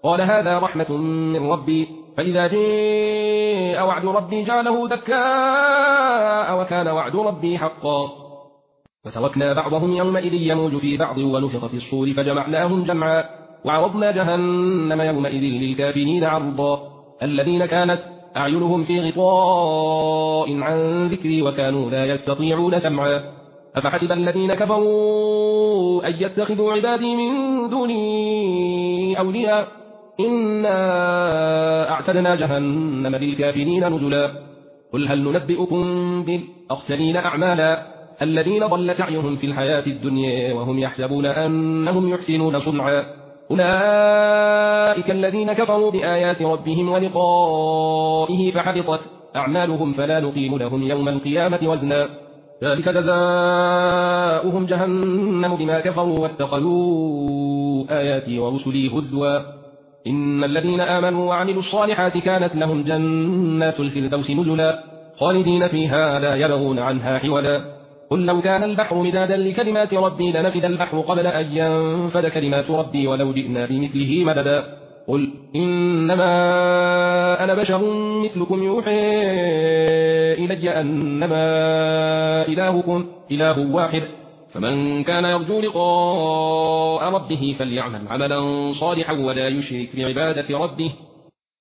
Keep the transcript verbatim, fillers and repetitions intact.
قال هذا رحمة من ربي، فإذا جاء وعد ربي جعله دكاء وكان وعد ربي حقا. وتركنا بعضهم يومئذ يموج في بعض ونفخ في الصور فجمعناهم جمعا وعرضنا جهنم يومئذ للكافرين عرضا الذين كانت أعينهم في غطاء عن ذكري وكانوا لا يستطيعون سمعا أفحسب الذين كفروا أن يتخذوا عبادي من دوني أولياء إنا أعتدنا جهنم للكافرين نزلا قل هل ننبئكم بالأخسرين أعمالا الذين ضل سعيهم في الحياة الدنيا وهم يحسبون أنهم يحسنون صنعا أولئك الذين كفروا بآيات ربهم ولقائه فحبطت أعمالهم فلا نقيم لهم يوم القيامة وزنا ذلك جزاؤهم جهنم بما كفروا واتخذوا آياتي ورسلي هزوا إن الذين آمنوا وعملوا الصالحات كانت لهم جنات الفردوس نزلا خالدين فيها لا يبغون عنها حولا قل لو كان البحر مدادا لكلمات ربي لنفد البحر قبل أن ينفد كلمات ربي ولو جئنا بمثله مددا قل إنما أنا بشر مثلكم يوحي إلي أنما إلهكم إله واحد فمن كان يرجو لقاء ربه فليعمل عملا صالحا ولا يشرك بعبادة ربه